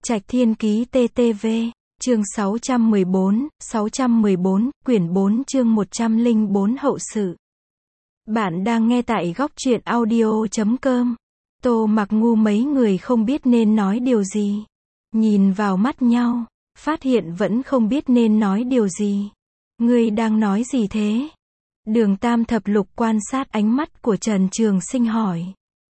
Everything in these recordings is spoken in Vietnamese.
Trạch Thiên Ký TTV, chương 614, quyển 4 chương 104 hậu sự. Bạn đang nghe tại góc truyện audio.com. Tô Mặc ngu mấy người không biết nên nói điều gì. Nhìn vào mắt nhau, phát hiện vẫn không biết nên nói điều gì. Ngươi đang nói gì thế? Đường Tam Thập Lục quan sát ánh mắt của Trần Trường Sinh hỏi.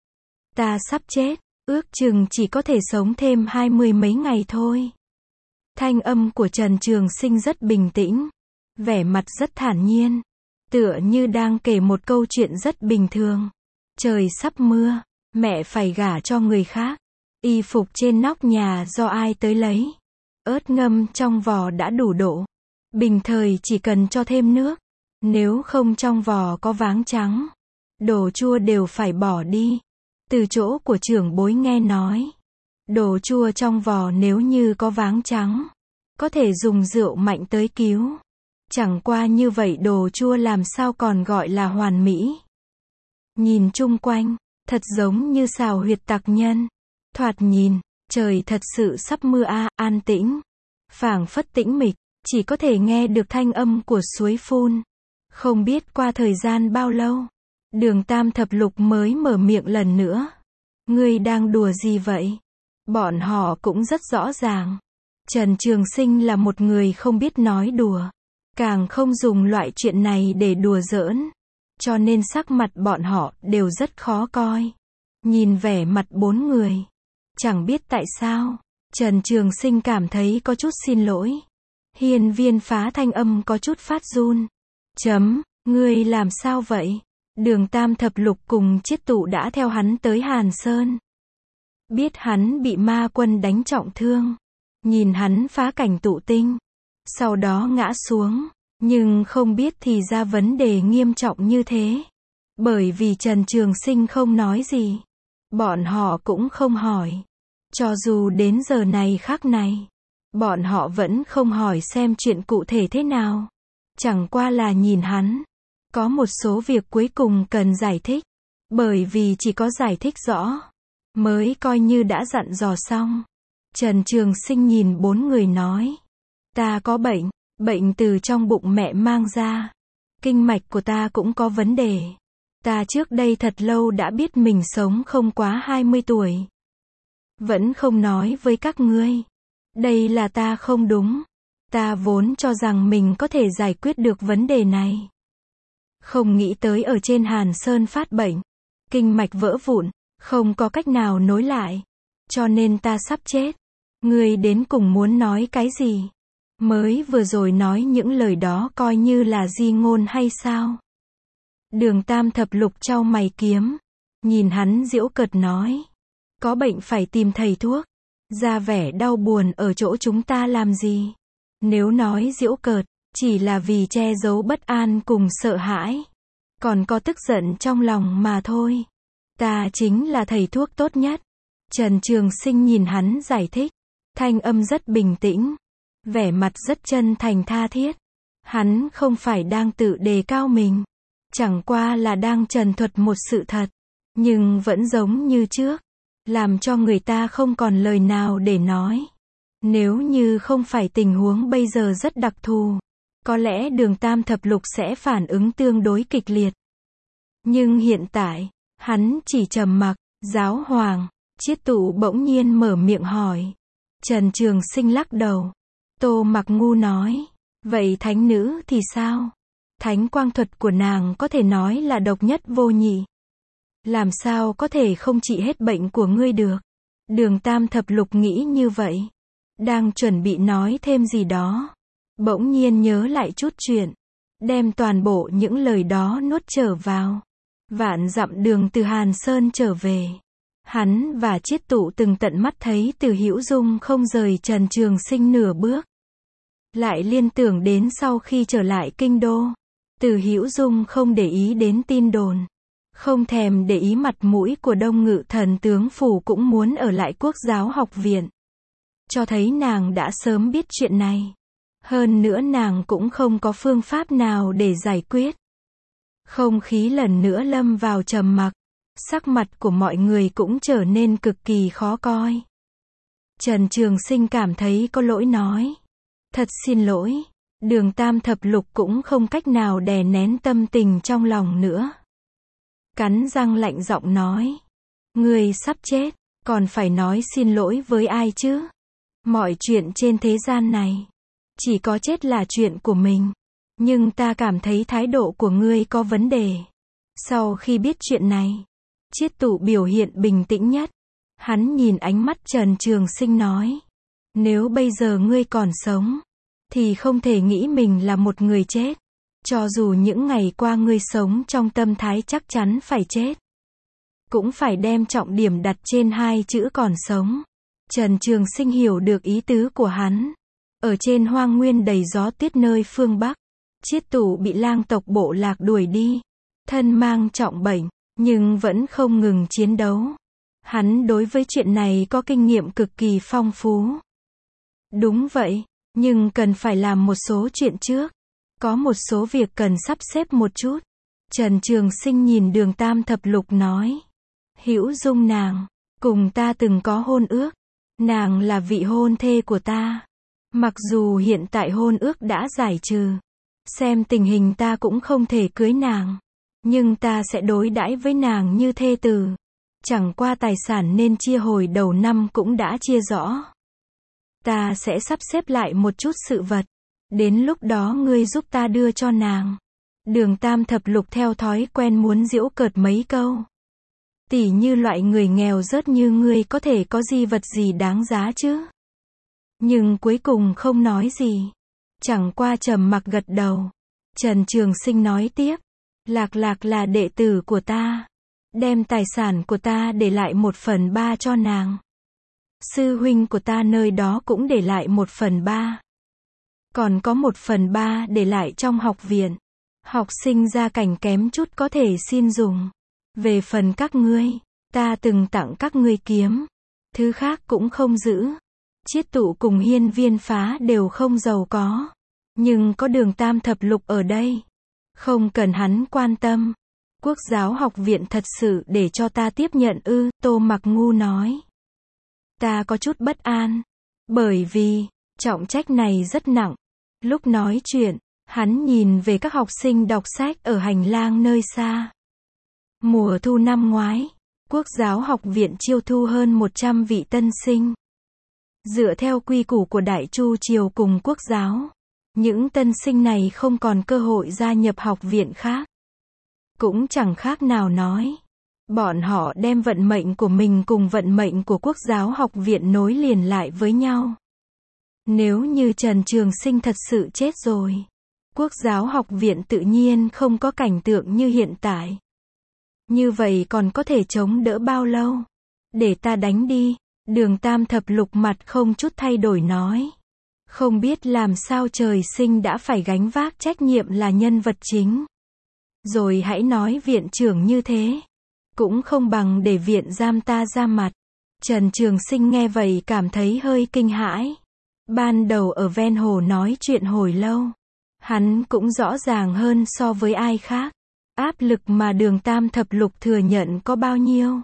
Ta sắp chết, ước chừng chỉ có thể sống thêm 20 mấy ngày thôi. Thanh âm của Trần Trường Sinh rất bình tĩnh, vẻ mặt rất thản nhiên, tựa như đang kể một câu chuyện rất bình thường. Trời sắp mưa, mẹ phải gả cho người khác, y phục trên nóc nhà do ai tới lấy, ớt ngâm trong vò đã đủ độ, bình thời chỉ cần cho thêm nước, nếu không trong vò có váng trắng, đồ chua đều phải bỏ đi. Từ chỗ của trưởng bối nghe nói, đồ chua trong vò nếu như có váng trắng, có thể dùng rượu mạnh tới cứu. Chẳng qua như vậy đồ chua làm sao còn gọi là hoàn mỹ. Nhìn chung quanh, thật giống như xào huyệt tặc nhân. Thoạt nhìn, trời thật sự sắp mưa an tĩnh. Phảng phất tĩnh mịch, chỉ có thể nghe được thanh âm của suối phun. Không biết qua thời gian bao lâu, Đường Tam Thập Lục mới mở miệng lần nữa. Ngươi đang đùa gì vậy? Bọn họ cũng rất rõ ràng. Trần Trường Sinh là một người không biết nói đùa, càng không dùng loại chuyện này để đùa giỡn, cho nên sắc mặt bọn họ đều rất khó coi. Nhìn vẻ mặt bốn người, chẳng biết tại sao, Trần Trường Sinh cảm thấy có chút xin lỗi. Hiên Viên Phá thanh âm có chút phát run. Ngươi làm sao vậy? Đường Tam Thập Lục cùng Chiết Tụ đã theo hắn tới Hàn Sơn. Biết hắn bị ma quân đánh trọng thương, nhìn hắn phá cảnh tụ tinh, sau đó ngã xuống, nhưng không biết thì ra vấn đề nghiêm trọng như thế. Bởi vì Trần Trường Sinh không nói gì, bọn họ cũng không hỏi. Cho dù đến giờ này khắc này, bọn họ vẫn không hỏi xem chuyện cụ thể thế nào. Chẳng qua là nhìn hắn. Có một số việc cuối cùng cần giải thích, bởi vì chỉ có giải thích rõ, mới coi như đã dặn dò xong. Trần Trường Sinh nhìn bốn người nói. Ta có bệnh từ trong bụng mẹ mang ra. Kinh mạch của ta cũng có vấn đề. Ta trước đây thật lâu đã biết mình sống không quá 20 tuổi. Vẫn không nói với các ngươi. Đây là ta không đúng. Ta vốn cho rằng mình có thể giải quyết được vấn đề này. Không nghĩ tới ở trên Hàn Sơn phát bệnh, kinh mạch vỡ vụn, không có cách nào nối lại, cho nên ta sắp chết. Ngươi đến cùng muốn nói cái gì? Mới vừa rồi nói những lời đó coi như là di ngôn hay sao? Đường Tam Thập Lục chau mày kiếm, nhìn hắn giễu cợt nói. Có bệnh phải tìm thầy thuốc, ra vẻ đau buồn ở chỗ chúng ta làm gì? Nếu nói giễu cợt, chỉ là vì che giấu bất an cùng sợ hãi, còn có tức giận trong lòng mà thôi. Ta chính là thầy thuốc tốt nhất. Trần Trường Sinh nhìn hắn giải thích, thanh âm rất bình tĩnh, vẻ mặt rất chân thành tha thiết. Hắn không phải đang tự đề cao mình, chẳng qua là đang trần thuật một sự thật, nhưng vẫn giống như trước, làm cho người ta không còn lời nào để nói. Nếu như không phải tình huống bây giờ rất đặc thù, có lẽ Đường Tam Thập Lục sẽ phản ứng tương đối kịch liệt. Nhưng hiện tại, hắn chỉ trầm mặc. Giáo hoàng, Chiết Tụ bỗng nhiên mở miệng hỏi. Trần Trường Sinh lắc đầu. Tô Mặc ngu nói. Vậy thánh nữ thì sao? Thánh quang thuật của nàng có thể nói là độc nhất vô nhị. Làm sao có thể không trị hết bệnh của ngươi được? Đường Tam Thập Lục nghĩ như vậy. Đang chuẩn bị nói thêm gì đó. Bỗng nhiên nhớ lại chút chuyện, đem toàn bộ những lời đó nuốt trở vào. Vạn dặm đường từ Hàn Sơn trở về, hắn và Chiết Tụ từng tận mắt thấy Từ Hữu Dung không rời Trần Trường Sinh nửa bước. Lại liên tưởng đến sau khi trở lại kinh đô, Từ Hữu Dung không để ý đến tin đồn, không thèm để ý mặt mũi của Đông Ngự Thần tướng phủ cũng muốn ở lại Quốc giáo học viện. Cho thấy nàng đã sớm biết chuyện này. Hơn nữa nàng cũng không có phương pháp nào để giải quyết. Không khí lần nữa lâm vào trầm mặc. Sắc mặt của mọi người cũng trở nên cực kỳ khó coi. Trần Trường Sinh cảm thấy có lỗi nói. Thật xin lỗi. Đường Tam Thập Lục cũng không cách nào đè nén tâm tình trong lòng nữa. Cắn răng lạnh giọng nói. Ngươi sắp chết, còn phải nói xin lỗi với ai chứ? Mọi chuyện trên thế gian này, chỉ có chết là chuyện của mình. Nhưng ta cảm thấy thái độ của ngươi có vấn đề. Sau khi biết chuyện này, Chiết Tụ biểu hiện bình tĩnh nhất. Hắn nhìn ánh mắt Trần Trường Sinh nói. Nếu bây giờ ngươi còn sống, thì không thể nghĩ mình là một người chết. Cho dù những ngày qua ngươi sống trong tâm thái chắc chắn phải chết, cũng phải đem trọng điểm đặt trên hai chữ còn sống. Trần Trường Sinh hiểu được ý tứ của hắn. Ở trên hoang nguyên đầy gió tuyết nơi phương Bắc, Chiết Tụ bị lang tộc bộ lạc đuổi đi, thân mang trọng bệnh, nhưng vẫn không ngừng chiến đấu. Hắn đối với chuyện này có kinh nghiệm cực kỳ phong phú. Đúng vậy, nhưng cần phải làm một số chuyện trước. Có một số việc cần sắp xếp một chút. Trần Trường Sinh nhìn Đường Tam Thập Lục nói. Hữu Dung nàng, cùng ta từng có hôn ước. Nàng là vị hôn thê của ta. Mặc dù hiện tại hôn ước đã giải trừ, xem tình hình ta cũng không thể cưới nàng, nhưng ta sẽ đối đãi với nàng như thê tử. Chẳng qua tài sản nên chia hồi đầu năm cũng đã chia rõ. Ta sẽ sắp xếp lại một chút sự vật. Đến lúc đó ngươi giúp ta đưa cho nàng. Đường Tam Thập Lục theo thói quen muốn giễu cợt mấy câu. Tỉ như loại người nghèo rớt như ngươi có thể có gì vật gì đáng giá chứ? Nhưng cuối cùng không nói gì. Chẳng qua trầm mặc gật đầu. Trần Trường Sinh nói tiếp. Lạc Lạc là đệ tử của ta. Đem tài sản của ta để lại 1/3 cho nàng. Sư huynh của ta nơi đó cũng để lại 1/3. Còn có 1/3 để lại trong học viện. Học sinh gia cảnh kém chút có thể xin dùng. Về phần các ngươi, ta từng tặng các ngươi kiếm. Thứ khác cũng không giữ. Chiết Tụ cùng Hiên Viên Phá đều không giàu có. Nhưng có Đường Tam Thập Lục ở đây. Không cần hắn quan tâm. Quốc giáo học viện thật sự để cho ta tiếp nhận ư? Tô Mặc Ngu nói. Ta có chút bất an. Bởi vì, trọng trách này rất nặng. Lúc nói chuyện, hắn nhìn về các học sinh đọc sách ở hành lang nơi xa. Mùa thu năm ngoái, Quốc giáo học viện chiêu thu hơn 100 vị tân sinh. Dựa theo quy củ của Đại Chu Triều cùng Quốc giáo, những tân sinh này không còn cơ hội gia nhập học viện khác. Cũng chẳng khác nào nói. Bọn họ đem vận mệnh của mình cùng vận mệnh của Quốc giáo học viện nối liền lại với nhau. Nếu như Trần Trường Sinh thật sự chết rồi, Quốc giáo học viện tự nhiên không có cảnh tượng như hiện tại. Như vậy còn có thể chống đỡ bao lâu? Để ta đánh đi. Đường Tam Thập Lục mặt không chút thay đổi nói. Không biết làm sao trời sinh đã phải gánh vác trách nhiệm là nhân vật chính. Rồi hãy nói viện trưởng như thế. Cũng không bằng để viện giam ta ra mặt. Trần Trường Sinh nghe vậy cảm thấy hơi kinh hãi. Ban đầu ở ven hồ nói chuyện hồi lâu, hắn cũng rõ ràng hơn so với ai khác. Áp lực mà Đường Tam Thập Lục thừa nhận có bao nhiêu.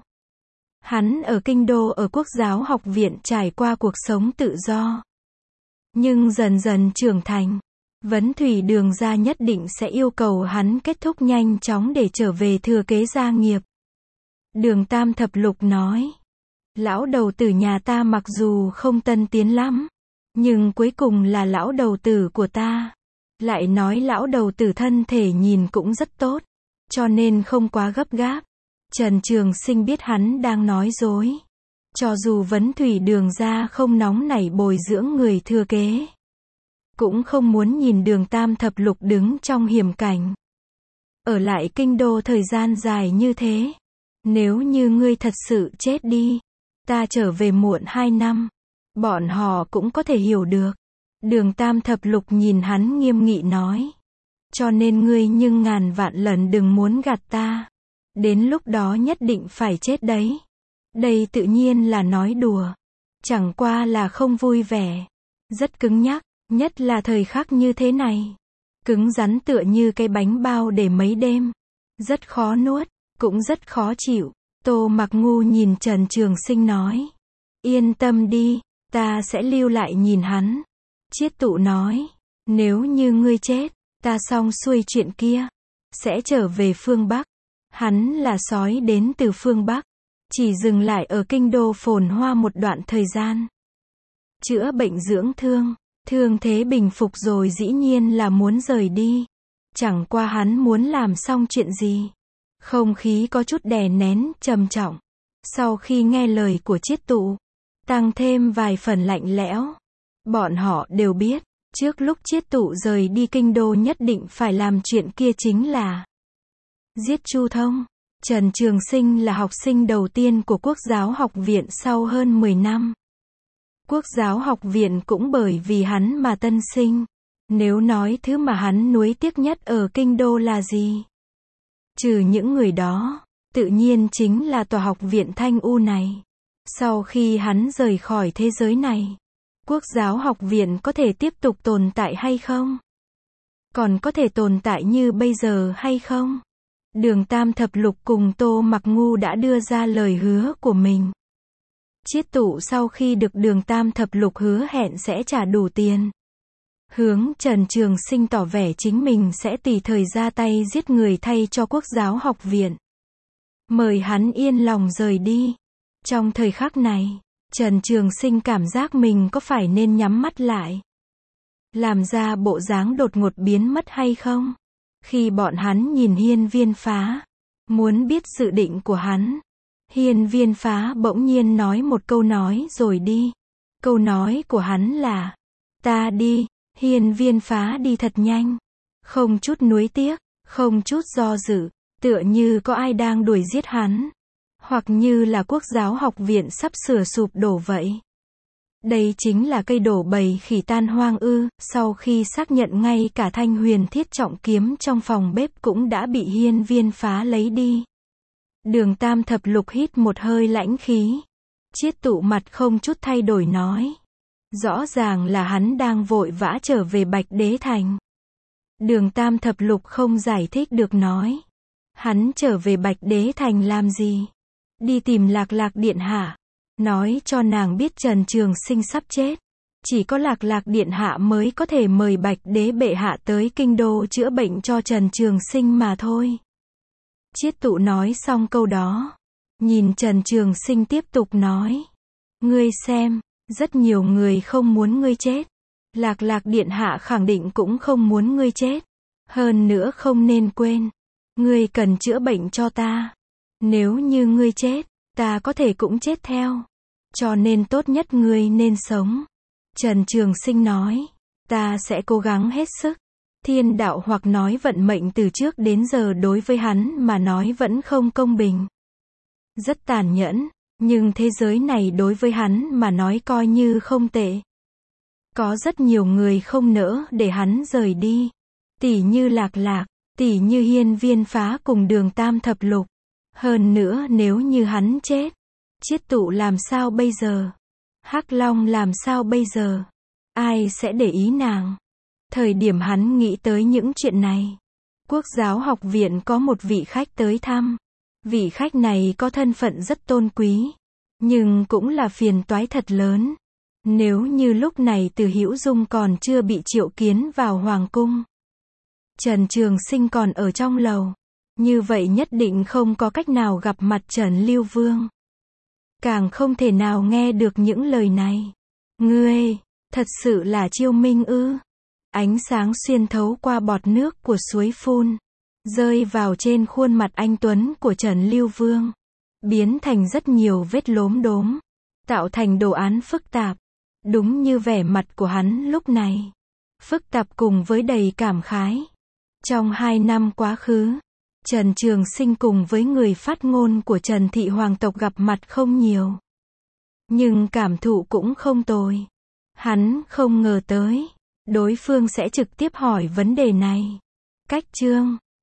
Hắn ở kinh đô ở Quốc giáo học viện trải qua cuộc sống tự do. Nhưng dần dần trưởng thành, Vấn Thủy Đường gia nhất định sẽ yêu cầu hắn kết thúc nhanh chóng để trở về thừa kế gia nghiệp. Đường Tam Thập Lục nói. Lão đầu tử nhà ta mặc dù không tân tiến lắm, nhưng cuối cùng là lão đầu tử của ta. Lại nói lão đầu tử thân thể nhìn cũng rất tốt, cho nên không quá gấp gáp. Trần Trường Sinh biết hắn đang nói dối. Cho dù Vấn Thủy Đường gia không nóng nảy bồi dưỡng người thừa kế, cũng không muốn nhìn Đường Tam Thập Lục đứng trong hiểm cảnh. Ở lại kinh đô thời gian dài như thế. Nếu như ngươi thật sự chết đi, ta trở về muộn 2 năm, bọn họ cũng có thể hiểu được. Đường Tam Thập Lục nhìn hắn nghiêm nghị nói. Cho nên ngươi nhưng ngàn vạn lần đừng muốn gạt ta. Đến lúc đó nhất định phải chết đấy. Đây tự nhiên là nói đùa. Chẳng qua là không vui vẻ. Rất cứng nhắc, nhất là thời khắc như thế này. Cứng rắn tựa như cái bánh bao để mấy đêm. Rất khó nuốt, cũng rất khó chịu. Tô Mặc Ngu nhìn Trần Trường Sinh nói. Yên tâm đi, ta sẽ lưu lại nhìn hắn. Chiết Tụ nói, nếu như ngươi chết, ta xong xuôi chuyện kia, sẽ trở về phương Bắc. Hắn là sói đến từ phương Bắc, chỉ dừng lại ở kinh đô phồn hoa một đoạn thời gian. Chữa bệnh dưỡng thương, thương thế bình phục rồi dĩ nhiên là muốn rời đi. Chẳng qua hắn muốn làm xong chuyện gì. Không khí có chút đè nén, trầm trọng. Sau khi nghe lời của Chiết Tụ, tăng thêm vài phần lạnh lẽo. Bọn họ đều biết, trước lúc Chiết Tụ rời đi kinh đô nhất định phải làm chuyện kia chính là giết Chu Thông. Trần Trường Sinh là học sinh đầu tiên của Quốc giáo học viện sau hơn 10 năm. Quốc giáo học viện cũng bởi vì hắn mà tân sinh. Nếu nói thứ mà hắn nuối tiếc nhất ở kinh đô là gì? Trừ những người đó, tự nhiên chính là tòa học viện Thanh U này. Sau khi hắn rời khỏi thế giới này, Quốc giáo học viện có thể tiếp tục tồn tại hay không? Còn có thể tồn tại như bây giờ hay không? Đường Tam Thập Lục cùng Tô Mặc Ngu đã đưa ra lời hứa của mình. Chiết Tụ sau khi được Đường Tam Thập Lục hứa hẹn sẽ trả đủ tiền, hướng Trần Trường Sinh tỏ vẻ chính mình sẽ tùy thời ra tay giết người thay cho Quốc giáo học viện. Mời hắn yên lòng rời đi. Trong thời khắc này, Trần Trường Sinh cảm giác mình có phải nên nhắm mắt lại, làm ra bộ dáng đột ngột biến mất hay không? Khi bọn hắn nhìn Hiên Viên Phá, muốn biết dự định của hắn, Hiên Viên Phá bỗng nhiên nói một câu nói rồi đi. Câu nói của hắn là, ta đi. Hiên Viên Phá đi thật nhanh, không chút nuối tiếc, không chút do dự, tựa như có ai đang đuổi giết hắn, hoặc như là Quốc giáo học viện sắp sửa sụp đổ vậy. Đây chính là cây đổ bầy khỉ tan hoang ư? Sau khi xác nhận ngay cả thanh huyền thiết trọng kiếm trong phòng bếp cũng đã bị Hiên Viên Phá lấy đi. Đường Tam Thập Lục hít một hơi lãnh khí. Chiết Tụ mặt không chút thay đổi nói, rõ ràng là hắn đang vội vã trở về Bạch Đế Thành. Đường Tam Thập Lục không giải thích được nói, hắn trở về Bạch Đế Thành làm gì? Đi tìm Lạc Lạc điện hạ, nói cho nàng biết Trần Trường Sinh sắp chết. Chỉ có Lạc Lạc điện hạ mới có thể mời Bạch Đế bệ hạ tới kinh đô chữa bệnh cho Trần Trường Sinh mà thôi. Chiết Tụ nói xong câu đó, nhìn Trần Trường Sinh tiếp tục nói, ngươi xem, rất nhiều người không muốn ngươi chết. Lạc Lạc điện hạ khẳng định cũng không muốn ngươi chết. Hơn nữa không nên quên, ngươi cần chữa bệnh cho ta. Nếu như ngươi chết, ta có thể cũng chết theo. Cho nên tốt nhất ngươi nên sống. Trần Trường Sinh nói, ta sẽ cố gắng hết sức. Thiên đạo hoặc nói vận mệnh từ trước đến giờ đối với hắn mà nói vẫn không công bình. Rất tàn nhẫn, nhưng thế giới này đối với hắn mà nói coi như không tệ. Có rất nhiều người không nỡ để hắn rời đi. Tỷ như Lạc Lạc, tỷ như Hiên Viên Phá cùng Đường Tam Thập Lục. Hơn nữa nếu như hắn chết, Chiết Tụ làm sao bây giờ? Hắc Long làm sao bây giờ? Ai sẽ để ý nàng? Thời điểm hắn nghĩ tới những chuyện này, Quốc giáo học viện có một vị khách tới thăm. Vị khách này có thân phận rất tôn quý, nhưng cũng là phiền toái thật lớn. Nếu như lúc này Từ Hữu Dung còn chưa bị triệu kiến vào hoàng cung, Trần Trường Sinh còn ở trong lầu, như vậy nhất định không có cách nào gặp mặt Trần Lưu Vương. Càng không thể nào nghe được những lời này. Ngươi, thật sự là Chiêu Minh ư? Ánh sáng xuyên thấu qua bọt nước của suối phun, rơi vào trên khuôn mặt anh tuấn của Trần Lưu Vương, biến thành rất nhiều vết lốm đốm, tạo thành đồ án phức tạp. Đúng như vẻ mặt của hắn lúc này, phức tạp cùng với đầy cảm khái. Trong 2 năm quá khứ, Trần Trường Sinh cùng với người phát ngôn của Trần Thị Hoàng tộc gặp mặt không nhiều, nhưng cảm thụ cũng không tồi. Hắn không ngờ tới, đối phương sẽ trực tiếp hỏi vấn đề này. Cách chương